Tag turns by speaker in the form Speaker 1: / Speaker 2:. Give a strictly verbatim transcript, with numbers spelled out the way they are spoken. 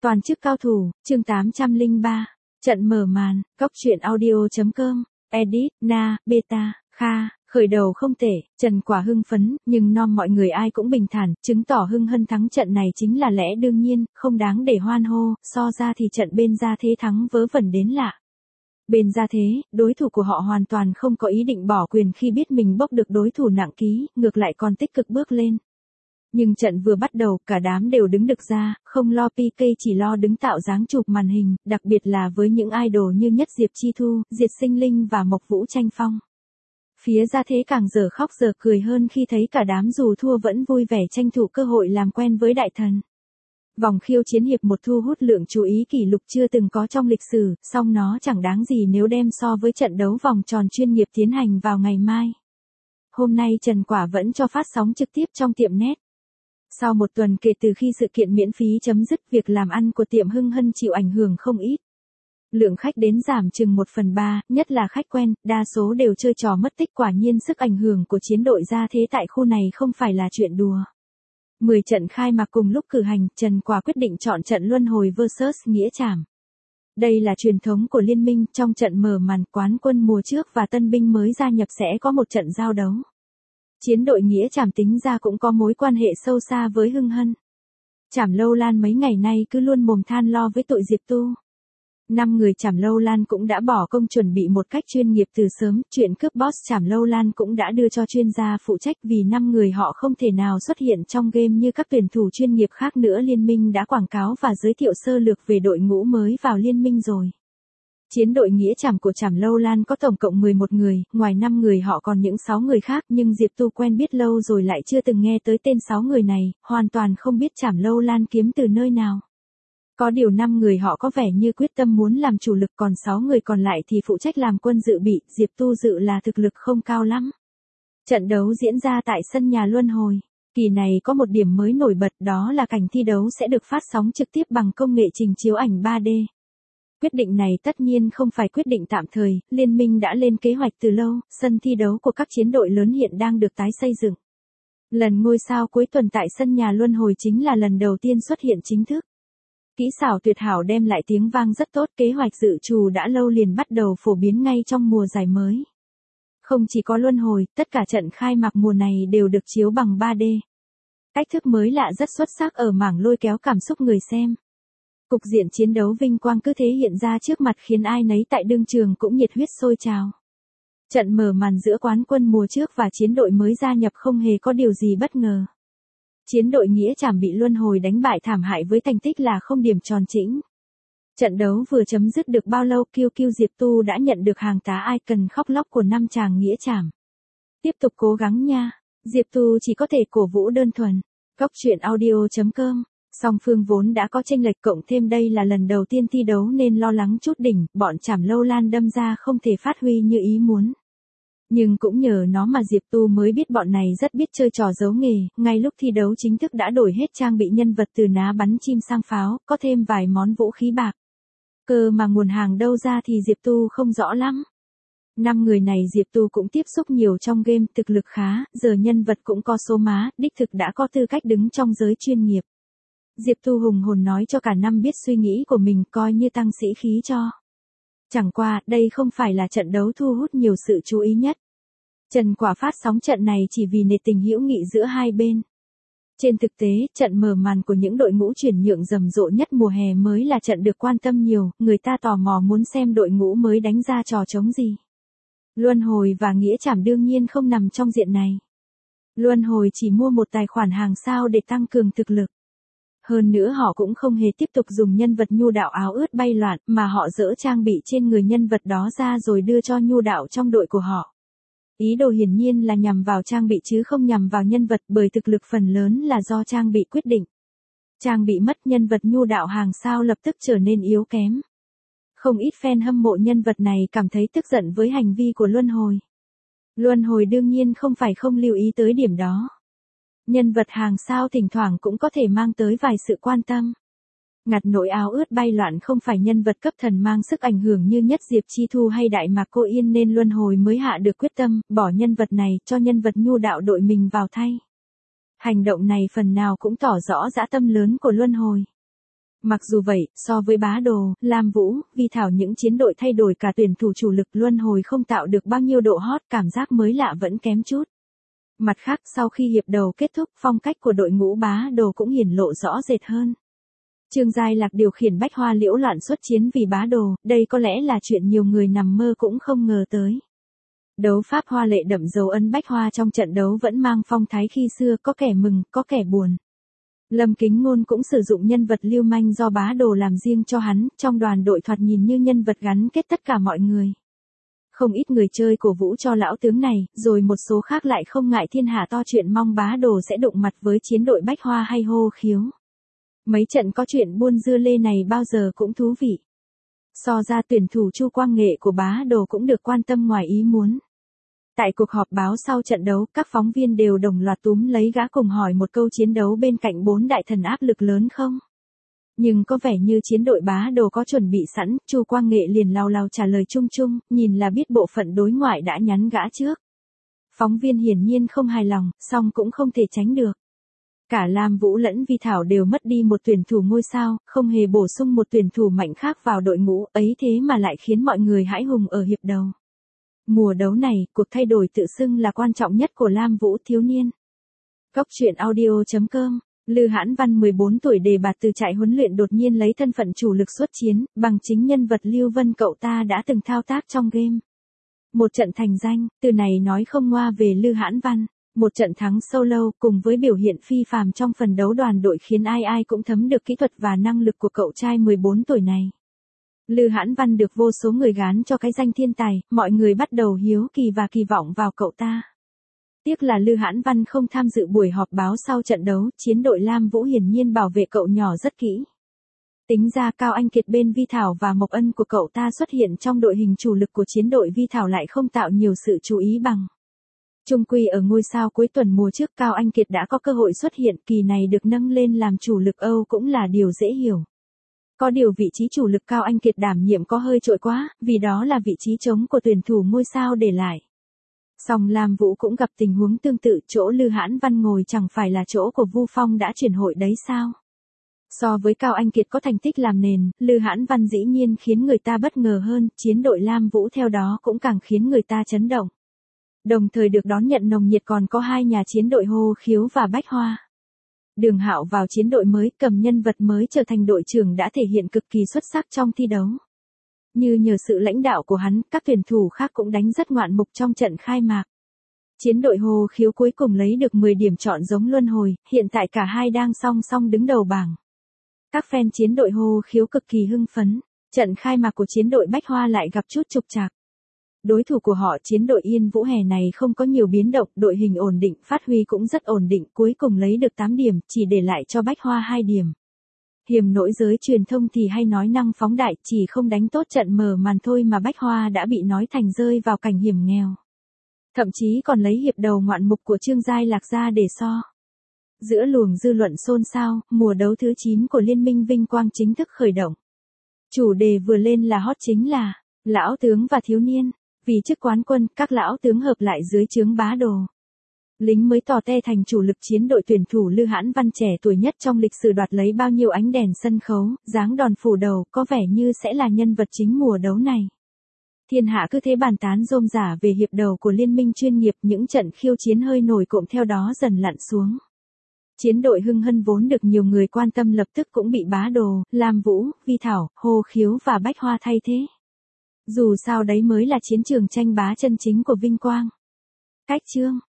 Speaker 1: Toàn chức cao thủ, chương tám trăm lẻ ba. Trận mở màn, cóc truyện audio.com, edit, na, beta, kha, khởi đầu không tệ, Trần Quả hưng phấn, nhưng nom mọi người ai cũng bình thản, chứng tỏ Hưng Hân thắng trận này chính là lẽ đương nhiên, không đáng để hoan hô, so ra thì trận bên Gia Thế thắng vớ vẩn đến lạ. Bên Gia Thế, đối thủ của họ hoàn toàn không có ý định bỏ quyền khi biết mình bốc được đối thủ nặng ký, ngược lại còn tích cực bước lên. Nhưng trận vừa bắt đầu, cả đám đều đứng được ra, không lo pê ca chỉ lo đứng tạo dáng chụp màn hình, đặc biệt là với những idol như Nhất Diệp Chi Thu, Diệt Sinh Linh và Mộc Vũ Tranh Phong. Phía Gia Thế càng giờ khóc giờ cười hơn khi thấy cả đám dù thua vẫn vui vẻ tranh thủ cơ hội làm quen với đại thần. Vòng khiêu chiến hiệp một thu hút lượng chú ý kỷ lục chưa từng có trong lịch sử, song nó chẳng đáng gì nếu đem so với trận đấu vòng tròn chuyên nghiệp tiến hành vào ngày mai. Hôm nay Trần Quả vẫn cho phát sóng trực tiếp trong tiệm net. Sau một tuần kể từ khi sự kiện miễn phí chấm dứt, việc làm ăn của tiệm Hưng Hân chịu ảnh hưởng không ít. Lượng khách đến giảm chừng một phần ba, nhất là khách quen, đa số đều chơi trò mất tích. Quả nhiên sức ảnh hưởng của chiến đội Gia Thế tại khu này không phải là chuyện đùa. mười trận khai mạc cùng lúc cử hành, Trần Quả quyết định chọn trận luân hồi versus Nghĩa Trảm. Đây là truyền thống của liên minh, trong trận mở màn quán quân mùa trước và tân binh mới gia nhập sẽ có một trận giao đấu. Chiến đội Nghĩa Trảm tính ra cũng có mối quan hệ sâu xa với Hưng Hân. Trảm Lâu Lan mấy ngày nay cứ luôn mồm than lo với tội Diệp Tu. Năm người Trảm Lâu Lan cũng đã bỏ công chuẩn bị một cách chuyên nghiệp từ sớm, chuyện cướp boss Trảm Lâu Lan cũng đã đưa cho chuyên gia phụ trách vì năm người họ không thể nào xuất hiện trong game như các tuyển thủ chuyên nghiệp khác nữa. Liên minh đã quảng cáo và giới thiệu sơ lược về đội ngũ mới vào liên minh rồi. Chiến đội Nghĩa Trảm của Trảm Lâu Lan có tổng cộng mười một người, ngoài năm người họ còn những sáu người khác, nhưng Diệp Tu quen biết lâu rồi lại chưa từng nghe tới tên sáu người này, hoàn toàn không biết Trảm Lâu Lan kiếm từ nơi nào. Có điều năm người họ có vẻ như quyết tâm muốn làm chủ lực, còn sáu người còn lại thì phụ trách làm quân dự bị. Diệp Tu dự là thực lực không cao lắm. Trận đấu diễn ra tại sân nhà luân hồi. Kỳ này có một điểm mới nổi bật, đó là cảnh thi đấu sẽ được phát sóng trực tiếp bằng công nghệ trình chiếu ảnh ba D. Quyết định này tất nhiên không phải quyết định tạm thời, liên minh đã lên kế hoạch từ lâu, sân thi đấu của các chiến đội lớn hiện đang được tái xây dựng. Lần ngôi sao cuối tuần tại sân nhà luân hồi chính là lần đầu tiên xuất hiện chính thức. Kỹ xảo tuyệt hảo đem lại tiếng vang rất tốt, kế hoạch dự trù đã lâu liền bắt đầu phổ biến ngay trong mùa giải mới. Không chỉ có luân hồi, tất cả trận khai mạc mùa này đều được chiếu bằng ba D. Cách thức mới lạ rất xuất sắc ở mảng lôi kéo cảm xúc người xem. Cục diện chiến đấu vinh quang cứ thế hiện ra trước mặt khiến ai nấy tại đương trường cũng nhiệt huyết sôi trào. Trận mở màn giữa quán quân mùa trước và chiến đội mới gia nhập không hề có điều gì bất ngờ. Chiến đội Nghĩa Trảm bị luân hồi đánh bại thảm hại với thành tích là không điểm tròn chỉnh. Trận đấu vừa chấm dứt được bao lâu, Kiêu Kiêu Diệp Tu đã nhận được hàng tá icon khóc lóc của năm chàng Nghĩa Trảm. Tiếp tục cố gắng nha, Diệp Tu chỉ có thể cổ vũ đơn thuần. Cóc truyện audio.com. Song phương vốn đã có chênh lệch, cộng thêm đây là lần đầu tiên thi đấu nên lo lắng chút đỉnh, bọn Trảm Lâu Lan đâm ra không thể phát huy như ý muốn. Nhưng cũng nhờ nó mà Diệp Tu mới biết bọn này rất biết chơi trò giấu nghề, ngay lúc thi đấu chính thức đã đổi hết trang bị nhân vật từ ná bắn chim sang pháo, có thêm vài món vũ khí bạc. Cơ mà nguồn hàng đâu ra thì Diệp Tu không rõ lắm. Năm người này Diệp Tu cũng tiếp xúc nhiều trong game, thực lực khá, giờ nhân vật cũng có số má, đích thực đã có tư cách đứng trong giới chuyên nghiệp. Diệp Tu hùng hồn nói cho cả năm biết suy nghĩ của mình, coi như tăng sĩ khí cho. Chẳng qua, đây không phải là trận đấu thu hút nhiều sự chú ý nhất. Trần Quả phát sóng trận này chỉ vì nể tình hữu nghị giữa hai bên. Trên thực tế, trận mở màn của những đội ngũ chuyển nhượng rầm rộ nhất mùa hè mới là trận được quan tâm nhiều, người ta tò mò muốn xem đội ngũ mới đánh ra trò trống gì. Luân hồi và Nghĩa Trảm đương nhiên không nằm trong diện này. Luân hồi chỉ mua một tài khoản hàng sao để tăng cường thực lực. Hơn nữa họ cũng không hề tiếp tục dùng nhân vật nhu đạo áo ướt bay loạn, mà họ dỡ trang bị trên người nhân vật đó ra rồi đưa cho nhu đạo trong đội của họ. Ý đồ hiển nhiên là nhằm vào trang bị chứ không nhằm vào nhân vật, bởi thực lực phần lớn là do trang bị quyết định. Trang bị mất, nhân vật nhu đạo hàng sao lập tức trở nên yếu kém. Không ít fan hâm mộ nhân vật này cảm thấy tức giận với hành vi của luân hồi. Luân hồi đương nhiên không phải không lưu ý tới điểm đó. Nhân vật hàng sao thỉnh thoảng cũng có thể mang tới vài sự quan tâm. Ngặt nỗi áo ướt bay loạn không phải nhân vật cấp thần mang sức ảnh hưởng như Nhất Diệp Chi Thu hay Đại Mạc Cô Yên nên luân hồi mới hạ được quyết tâm, bỏ nhân vật này cho nhân vật nhu đạo đội mình vào thay. Hành động này phần nào cũng tỏ rõ dã tâm lớn của luân hồi. Mặc dù vậy, so với Bá Đồ, Lam Vũ, Vi Thảo những chiến đội thay đổi cả tuyển thủ chủ lực luân hồi không tạo được bao nhiêu độ hot, cảm giác mới lạ vẫn kém chút. Mặt khác, sau khi hiệp đầu kết thúc, phong cách của đội ngũ Bá Đồ cũng hiển lộ rõ rệt hơn. Trương Giai Lạc điều khiển Bách Hoa liễu loạn xuất chiến vì Bá Đồ, đây có lẽ là chuyện nhiều người nằm mơ cũng không ngờ tới. Đấu pháp hoa lệ đậm dấu ấn Bách Hoa trong trận đấu vẫn mang phong thái khi xưa, có kẻ mừng, có kẻ buồn. Lâm Kính Ngôn cũng sử dụng nhân vật lưu manh do Bá Đồ làm riêng cho hắn, trong đoàn đội thoạt nhìn như nhân vật gắn kết tất cả mọi người. Không ít người chơi cổ vũ cho lão tướng này, rồi một số khác lại không ngại thiên hạ to chuyện mong Bá Đồ sẽ đụng mặt với chiến đội Bách Hoa hay hô khiếu. Mấy trận có chuyện buôn dưa lê này bao giờ cũng thú vị. So ra tuyển thủ Chu Quang Nghệ của Bá Đồ cũng được quan tâm ngoài ý muốn. Tại cuộc họp báo sau trận đấu, các phóng viên đều đồng loạt túm lấy gã cùng hỏi một câu chiến đấu bên cạnh bốn đại thần áp lực lớn không? Nhưng có vẻ như chiến đội Bá Đồ có chuẩn bị sẵn, Chu Quang Nghệ liền lao lao trả lời chung chung, nhìn là biết bộ phận đối ngoại đã nhắn gã trước. Phóng viên hiển nhiên không hài lòng, song cũng không thể tránh được. Cả Lam Vũ lẫn Vi Thảo đều mất đi một tuyển thủ ngôi sao, không hề bổ sung một tuyển thủ mạnh khác vào đội ngũ, ấy thế mà lại khiến mọi người hãi hùng ở hiệp đầu. Mùa đấu này, cuộc thay đổi tự xưng là quan trọng nhất của Lam Vũ thiếu niên. Góc truyện audio chấm com, Lư Hãn Văn mười bốn tuổi đề bạt từ trại huấn luyện đột nhiên lấy thân phận chủ lực xuất chiến, bằng chính nhân vật Lưu Vân cậu ta đã từng thao tác trong game. Một trận thành danh, từ này nói không ngoa về Lư Hãn Văn. Một trận thắng solo cùng với biểu hiện phi phàm trong phần đấu đoàn đội khiến ai ai cũng thấm được kỹ thuật và năng lực của cậu trai mười bốn tuổi này. Lư Hãn Văn được vô số người gán cho cái danh thiên tài, mọi người bắt đầu hiếu kỳ và kỳ vọng vào cậu ta. Tiếc là Lư Hãn Văn không tham dự buổi họp báo sau trận đấu, chiến đội Lam Vũ hiển nhiên bảo vệ cậu nhỏ rất kỹ. Tính ra Cao Anh Kiệt bên Vi Thảo và Mộc Ân của cậu ta xuất hiện trong đội hình chủ lực của chiến đội Vi Thảo lại không tạo nhiều sự chú ý bằng. Chung quy ở ngôi sao cuối tuần mùa trước Cao Anh Kiệt đã có cơ hội xuất hiện, kỳ này được nâng lên làm chủ lực Âu cũng là điều dễ hiểu. Có điều vị trí chủ lực Cao Anh Kiệt đảm nhiệm có hơi trội quá, vì đó là vị trí trống của tuyển thủ ngôi sao để lại. Song Lam Vũ cũng gặp tình huống tương tự, chỗ Lư Hãn Văn ngồi chẳng phải là chỗ của Vu Phong đã chuyển hội đấy sao? So với Cao Anh Kiệt có thành tích làm nền, Lư Hãn Văn dĩ nhiên khiến người ta bất ngờ hơn, chiến đội Lam Vũ theo đó cũng càng khiến người ta chấn động. Đồng thời được đón nhận nồng nhiệt còn có hai nhà chiến đội Hô Khiếu và Bách Hoa. Đường Hạo vào chiến đội mới, cầm nhân vật mới trở thành đội trưởng đã thể hiện cực kỳ xuất sắc trong thi đấu. Như nhờ sự lãnh đạo của hắn, các tuyển thủ khác cũng đánh rất ngoạn mục trong trận khai mạc. Chiến đội Hô Khiếu cuối cùng lấy được mười điểm chọn giống luân hồi, hiện tại cả hai đang song song đứng đầu bảng. Các fan chiến đội Hô Khiếu cực kỳ hưng phấn, trận khai mạc của chiến đội Bách Hoa lại gặp chút trục trặc. Đối thủ của họ chiến đội Yên Vũ hè này không có nhiều biến động, đội hình ổn định, phát huy cũng rất ổn định, cuối cùng lấy được tám điểm, chỉ để lại cho Bách Hoa hai điểm. Hiềm nỗi giới truyền thông thì hay nói năng phóng đại, chỉ không đánh tốt trận mở màn thôi mà Bách Hoa đã bị nói thành rơi vào cảnh hiểm nghèo. Thậm chí còn lấy hiệp đầu ngoạn mục của Trương Giai Lạc ra để so. Giữa luồng dư luận xôn xao, mùa đấu thứ chín của Liên minh Vinh Quang chính thức khởi động. Chủ đề vừa lên là hot chính là lão tướng và thiếu niên. Vì chức quán quân, các lão tướng hợp lại dưới trướng Bá Đồ. Lính mới tò te thành chủ lực chiến đội tuyển thủ Lư Hãn Văn trẻ tuổi nhất trong lịch sử đoạt lấy bao nhiêu ánh đèn sân khấu, dáng đòn phủ đầu, có vẻ như sẽ là nhân vật chính mùa đấu này. Thiên hạ cứ thế bàn tán rôm rả về hiệp đầu của liên minh chuyên nghiệp, những trận khiêu chiến hơi nổi cộm theo đó dần lặn xuống. Chiến đội Hưng Hân vốn được nhiều người quan tâm lập tức cũng bị Bá Đồ, Lam Vũ, Vi Thảo, Hô Khiếu và Bách Hoa thay thế. Dù sao đấy mới là chiến trường tranh bá chân chính của Vinh Quang. Cách chương